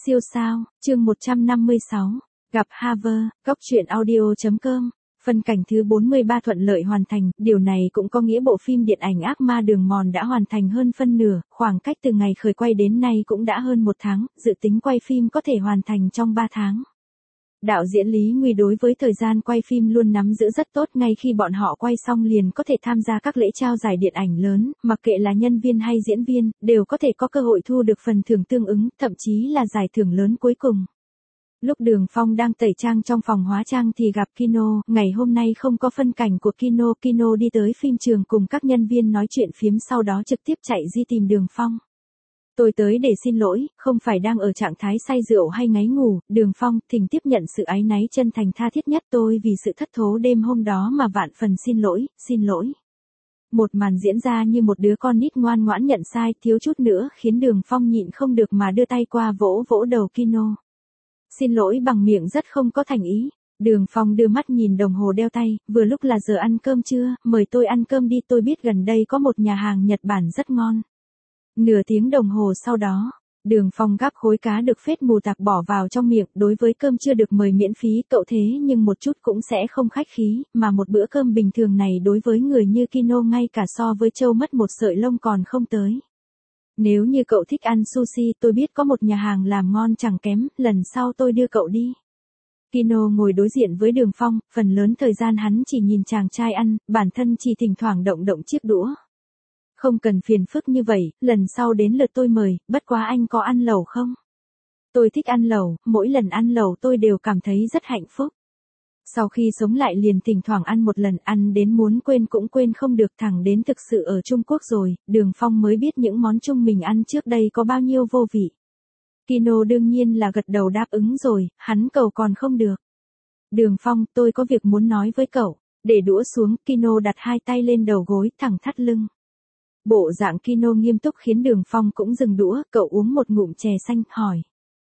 Siêu sao, chương 156, gặp Harvard, góc truyện audio.com. Phân cảnh thứ 43 thuận lợi hoàn thành, điều này cũng có nghĩa bộ phim điện ảnh Ác Ma Đường Mòn đã hoàn thành hơn phân nửa, khoảng cách từ ngày khởi quay đến nay cũng đã hơn 1 tháng, dự tính quay phim có thể hoàn thành trong 3 tháng. Đạo diễn Lý Nguy đối với thời gian quay phim luôn nắm giữ rất tốt, ngay khi bọn họ quay xong liền có thể tham gia các lễ trao giải điện ảnh lớn, mặc kệ là nhân viên hay diễn viên, đều có thể có cơ hội thu được phần thưởng tương ứng, thậm chí là giải thưởng lớn cuối cùng. Lúc Đường Phong đang tẩy trang trong phòng hóa trang thì gặp Kino, ngày hôm nay không có phân cảnh của Kino, Kino đi tới phim trường cùng các nhân viên nói chuyện phiếm sau đó trực tiếp chạy đi tìm Đường Phong. Tôi tới để xin lỗi, không phải đang ở trạng thái say rượu hay ngáy ngủ, Đường Phong, thỉnh tiếp nhận sự áy náy chân thành tha thiết nhất, tôi vì sự thất thố đêm hôm đó mà vạn phần xin lỗi. Một màn diễn ra như một đứa con nít ngoan ngoãn nhận sai, thiếu chút nữa khiến Đường Phong nhịn không được mà đưa tay qua vỗ vỗ đầu Kino. Xin lỗi bằng miệng rất không có thành ý. Đường Phong đưa mắt nhìn đồng hồ đeo tay, vừa lúc là giờ ăn cơm trưa, mời tôi ăn cơm đi, tôi biết gần đây có một nhà hàng Nhật Bản rất ngon. Nửa tiếng đồng hồ sau đó, Đường Phong gắp khối cá được phết mù tạc bỏ vào trong miệng, đối với cơm chưa được mời miễn phí cậu thế nhưng một chút cũng sẽ không khách khí, mà một bữa cơm bình thường này đối với người như Kino ngay cả so với trâu mất một sợi lông còn không tới. Nếu như cậu thích ăn sushi, tôi biết có một nhà hàng làm ngon chẳng kém, lần sau tôi đưa cậu đi. Kino ngồi đối diện với Đường Phong, phần lớn thời gian hắn chỉ nhìn chàng trai ăn, bản thân chỉ thỉnh thoảng động chiếc đũa. Không cần phiền phức như vậy, lần sau đến lượt tôi mời, bất quá anh có ăn lẩu không? Tôi thích ăn lẩu, mỗi lần ăn lẩu tôi đều cảm thấy rất hạnh phúc. Sau khi sống lại liền thỉnh thoảng ăn một lần, ăn đến muốn quên cũng quên không được, thẳng đến thực sự ở Trung Quốc rồi, Đường Phong mới biết những món Trung mình ăn trước đây có bao nhiêu vô vị. Kino đương nhiên là gật đầu đáp ứng rồi, hắn cầu còn không được. Đường Phong, tôi có việc muốn nói với cậu. Để đũa xuống, Kino đặt hai tay lên đầu gối, thẳng thắt lưng. Bộ dạng Kino nghiêm túc khiến Đường Phong cũng dừng đũa, cậu uống một ngụm chè xanh, hỏi.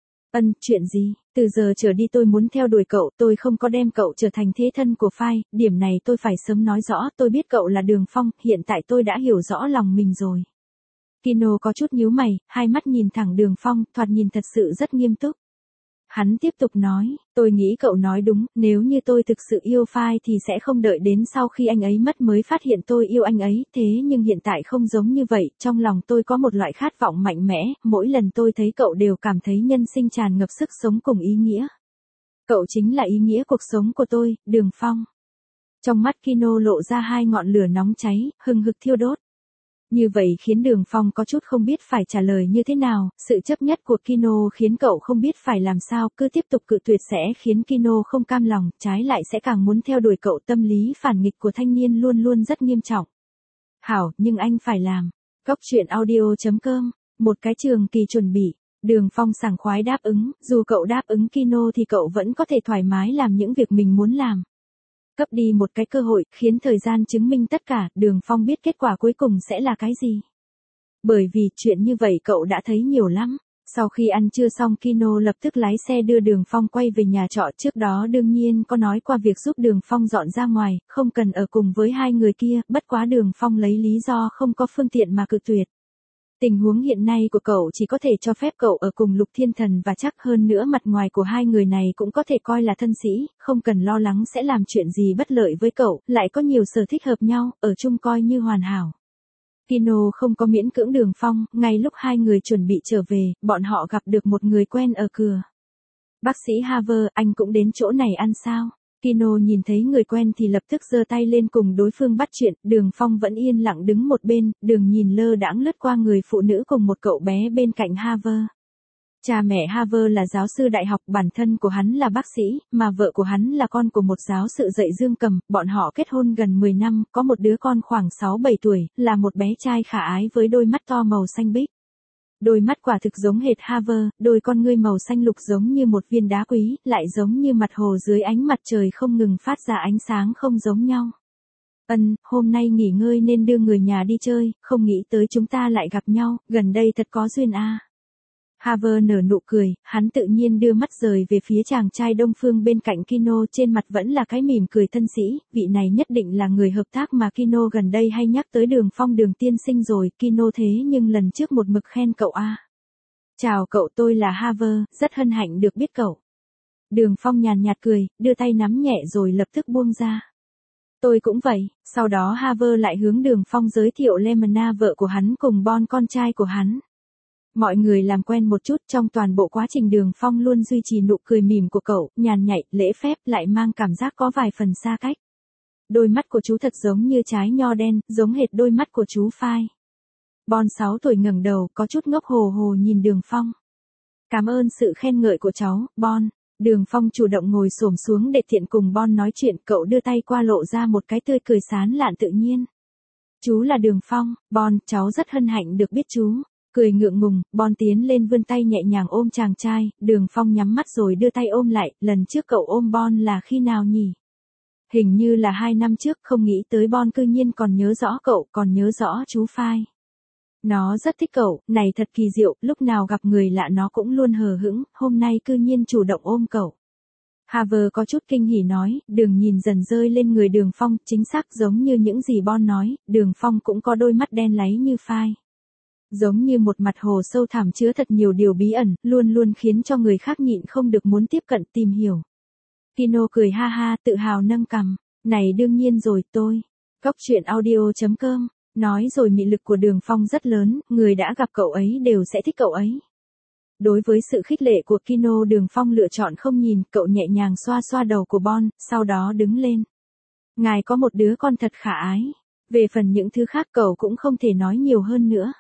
Chuyện gì? Từ giờ trở đi tôi muốn theo đuổi cậu, tôi không có đem cậu trở thành thế thân của phai, điểm này tôi phải sớm nói rõ, tôi biết cậu là Đường Phong, hiện tại tôi đã hiểu rõ lòng mình rồi. Kino có chút nhíu mày, hai mắt nhìn thẳng Đường Phong, thoạt nhìn thật sự rất nghiêm túc. Hắn tiếp tục nói, tôi nghĩ cậu nói đúng, nếu như tôi thực sự yêu phai thì sẽ không đợi đến sau khi anh ấy mất mới phát hiện tôi yêu anh ấy, thế nhưng hiện tại không giống như vậy, trong lòng tôi có một loại khát vọng mạnh mẽ, mỗi lần tôi thấy cậu đều cảm thấy nhân sinh tràn ngập sức sống cùng ý nghĩa. Cậu chính là ý nghĩa cuộc sống của tôi, Đường Phong. Trong mắt Kino lộ ra hai ngọn lửa nóng cháy, hừng hực thiêu đốt. Như vậy khiến Đường Phong có chút không biết phải trả lời như thế nào, sự chấp nhất của Kino khiến cậu không biết phải làm sao, cứ tiếp tục cự tuyệt sẽ khiến Kino không cam lòng, trái lại sẽ càng muốn theo đuổi cậu, tâm lý phản nghịch của thanh niên luôn luôn rất nghiêm trọng. Hảo, nhưng anh phải làm. Góc truyện audio.com, một cái trường kỳ chuẩn bị. Đường Phong sảng khoái đáp ứng, dù cậu đáp ứng Kino thì cậu vẫn có thể thoải mái làm những việc mình muốn làm. Cấp đi một cái cơ hội, khiến thời gian chứng minh tất cả, Đường Phong biết kết quả cuối cùng sẽ là cái gì. Bởi vì chuyện như vậy cậu đã thấy nhiều lắm. Sau khi ăn trưa xong, Kino lập tức lái xe đưa Đường Phong quay về nhà trọ, trước đó đương nhiên có nói qua việc giúp Đường Phong dọn ra ngoài, không cần ở cùng với hai người kia, bất quá Đường Phong lấy lý do không có phương tiện mà cự tuyệt. Tình huống hiện nay của cậu chỉ có thể cho phép cậu ở cùng Lục Thiên Thần và chắc hơn nữa mặt ngoài của hai người này cũng có thể coi là thân sĩ, không cần lo lắng sẽ làm chuyện gì bất lợi với cậu, lại có nhiều sở thích hợp nhau, ở chung coi như hoàn hảo. Kino không có miễn cưỡng Đường Phong, ngay lúc hai người chuẩn bị trở về, bọn họ gặp được một người quen ở cửa. Bác sĩ Harvard, anh cũng đến chỗ này ăn sao? Kino nhìn thấy người quen thì lập tức giơ tay lên cùng đối phương bắt chuyện, Đường Phong vẫn yên lặng đứng một bên, đường nhìn lơ đãng lướt qua người phụ nữ cùng một cậu bé bên cạnh Harvard. Cha mẹ Harvard là giáo sư đại học, bản thân của hắn là bác sĩ, mà vợ của hắn là con của một giáo sự dạy dương cầm, bọn họ kết hôn gần 10 năm, có một đứa con khoảng 6-7 tuổi, là một bé trai khả ái với đôi mắt to màu xanh biếc. Đôi mắt quả thực giống hệt Harvard, đôi con ngươi màu xanh lục giống như một viên đá quý, lại giống như mặt hồ dưới ánh mặt trời không ngừng phát ra ánh sáng không giống nhau. Hôm nay nghỉ ngơi nên đưa người nhà đi chơi, không nghĩ tới chúng ta lại gặp nhau, gần đây thật có duyên a. Harvard nở nụ cười, hắn tự nhiên đưa mắt rời về phía chàng trai Đông Phương bên cạnh Kino, trên mặt vẫn là cái mỉm cười thân sĩ, vị này nhất định là người hợp tác mà Kino gần đây hay nhắc tới Đường Phong, Đường tiên sinh rồi, Kino thế nhưng lần trước một mực khen cậu a. Chào cậu, tôi là Harvey, rất hân hạnh được biết cậu. Đường Phong nhàn nhạt cười, đưa tay nắm nhẹ rồi lập tức buông ra. Tôi cũng vậy. Sau đó Harvey lại hướng Đường Phong giới thiệu Lemona vợ của hắn cùng Bon con trai của hắn. Mọi người làm quen một chút, trong toàn bộ quá trình Đường Phong luôn duy trì nụ cười mỉm của cậu, nhàn nhạy, lễ phép, lại mang cảm giác có vài phần xa cách. Đôi mắt của chú thật giống như trái nho đen, giống hệt đôi mắt của chú Phai. Bon 6 tuổi ngẩng đầu, có chút ngốc hồ hồ nhìn Đường Phong. Cảm ơn sự khen ngợi của cháu, Bon. Đường Phong chủ động ngồi xổm xuống để tiện cùng Bon nói chuyện, cậu đưa tay qua lộ ra một cái tươi cười sán lạn tự nhiên. Chú là Đường Phong, Bon, cháu rất hân hạnh được biết chú. Cười ngượng ngùng, Bon tiến lên vươn tay nhẹ nhàng ôm chàng trai, Đường Phong nhắm mắt rồi đưa tay ôm lại, lần trước cậu ôm Bon là khi nào nhỉ? Hình như là 2 năm trước, không nghĩ tới Bon cư nhiên còn nhớ rõ cậu, còn nhớ rõ chú Phai. Nó rất thích cậu, này thật kỳ diệu, lúc nào gặp người lạ nó cũng luôn hờ hững, hôm nay cư nhiên chủ động ôm cậu. Harvey có chút kinh hỉ nói, đường nhìn dần rơi lên người Đường Phong, chính xác giống như những gì Bon nói, Đường Phong cũng có đôi mắt đen láy như Phai. Giống như một mặt hồ sâu thẳm chứa thật nhiều điều bí ẩn, luôn luôn khiến cho người khác nhịn không được muốn tiếp cận tìm hiểu. Kino cười ha ha, tự hào nâng cằm, này đương nhiên rồi tôi. Góc truyện audio.com, nói rồi mị lực của Đường Phong rất lớn, người đã gặp cậu ấy đều sẽ thích cậu ấy. Đối với sự khích lệ của Kino, Đường Phong lựa chọn không nhìn, cậu nhẹ nhàng xoa xoa đầu của Bon, sau đó đứng lên. Ngài có một đứa con thật khả ái. Về phần những thứ khác cậu cũng không thể nói nhiều hơn nữa.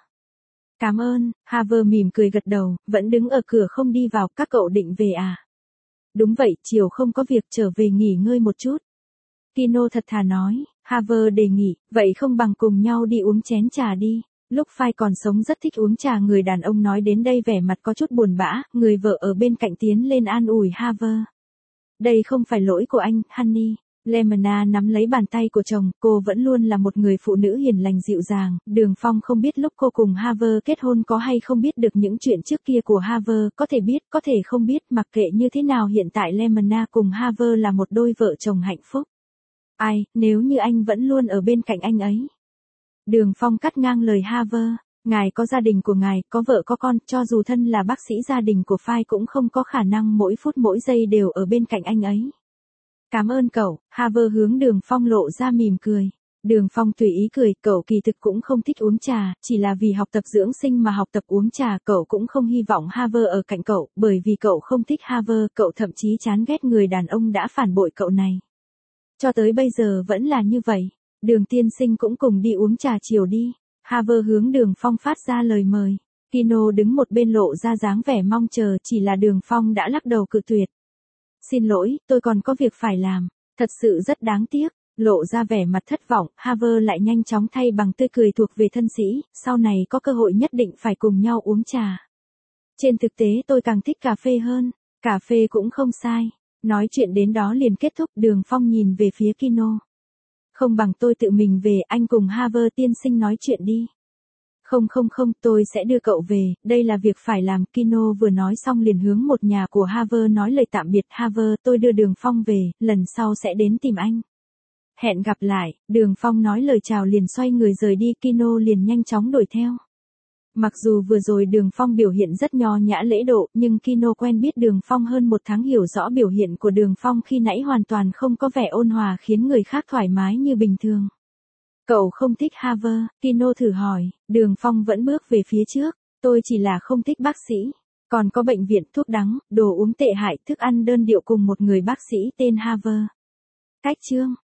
Cảm ơn, Harvey mỉm cười gật đầu, vẫn đứng ở cửa không đi vào, các cậu định về à? Đúng vậy, chiều không có việc, trở về nghỉ ngơi một chút. Kino thật thà nói, Harvey đề nghị, vậy không bằng cùng nhau đi uống chén trà đi. Lúc Phai còn sống rất thích uống trà, người đàn ông nói đến đây vẻ mặt có chút buồn bã, người vợ ở bên cạnh tiến lên an ủi Harvey. Đây không phải lỗi của anh, Honey. Lemona nắm lấy bàn tay của chồng, cô vẫn luôn là một người phụ nữ hiền lành dịu dàng, Đường Phong không biết lúc cô cùng Harvey kết hôn có hay không biết được những chuyện trước kia của Harvey, có thể biết, có thể không biết, mặc kệ như thế nào hiện tại Lemona cùng Harvey là một đôi vợ chồng hạnh phúc. Ai, nếu như anh vẫn luôn ở bên cạnh anh ấy. Đường Phong cắt ngang lời Harvey, ngài có gia đình của ngài, có vợ có con, cho dù thân là bác sĩ gia đình của Phai cũng không có khả năng mỗi phút mỗi giây đều ở bên cạnh anh ấy. Cảm ơn cậu, Harvey hướng Đường Phong lộ ra mỉm cười. Đường Phong tùy ý cười, cậu kỳ thực cũng không thích uống trà, chỉ là vì học tập dưỡng sinh mà học tập uống trà, cậu cũng không hy vọng Harvey ở cạnh cậu, bởi vì cậu không thích Harvey, cậu thậm chí chán ghét người đàn ông đã phản bội cậu này. Cho tới bây giờ vẫn là như vậy. Đường tiên sinh cũng cùng đi uống trà chiều đi. Harvey hướng Đường Phong phát ra lời mời. Kino đứng một bên lộ ra dáng vẻ mong chờ, chỉ là Đường Phong đã lắc đầu cự tuyệt. Xin lỗi, tôi còn có việc phải làm. Thật sự rất đáng tiếc. Lộ ra vẻ mặt thất vọng, Harvey lại nhanh chóng thay bằng tươi cười thuộc về thân sĩ, sau này có cơ hội nhất định phải cùng nhau uống trà. Trên thực tế tôi càng thích cà phê hơn. Cà phê cũng không sai. Nói chuyện đến đó liền kết thúc, Đường Phong nhìn về phía Kino. Không bằng tôi tự mình về, anh cùng Harvey tiên sinh nói chuyện đi. Không, tôi sẽ đưa cậu về, đây là việc phải làm. Kino vừa nói xong liền hướng một nhà của Harvey nói lời tạm biệt. Harvey, tôi đưa Đường Phong về, lần sau sẽ đến tìm anh. Hẹn gặp lại, Đường Phong nói lời chào liền xoay người rời đi, Kino liền nhanh chóng đuổi theo. Mặc dù vừa rồi Đường Phong biểu hiện rất nho nhã lễ độ, nhưng Kino quen biết Đường Phong hơn 1 tháng, hiểu rõ biểu hiện của Đường Phong khi nãy hoàn toàn không có vẻ ôn hòa khiến người khác thoải mái như bình thường. Cậu không thích Harvey, Kino thử hỏi, Đường Phong vẫn bước về phía trước, tôi chỉ là không thích bác sĩ. Còn có bệnh viện, thuốc đắng, đồ uống tệ hại, thức ăn đơn điệu cùng một người bác sĩ tên Harvey. Cách chương.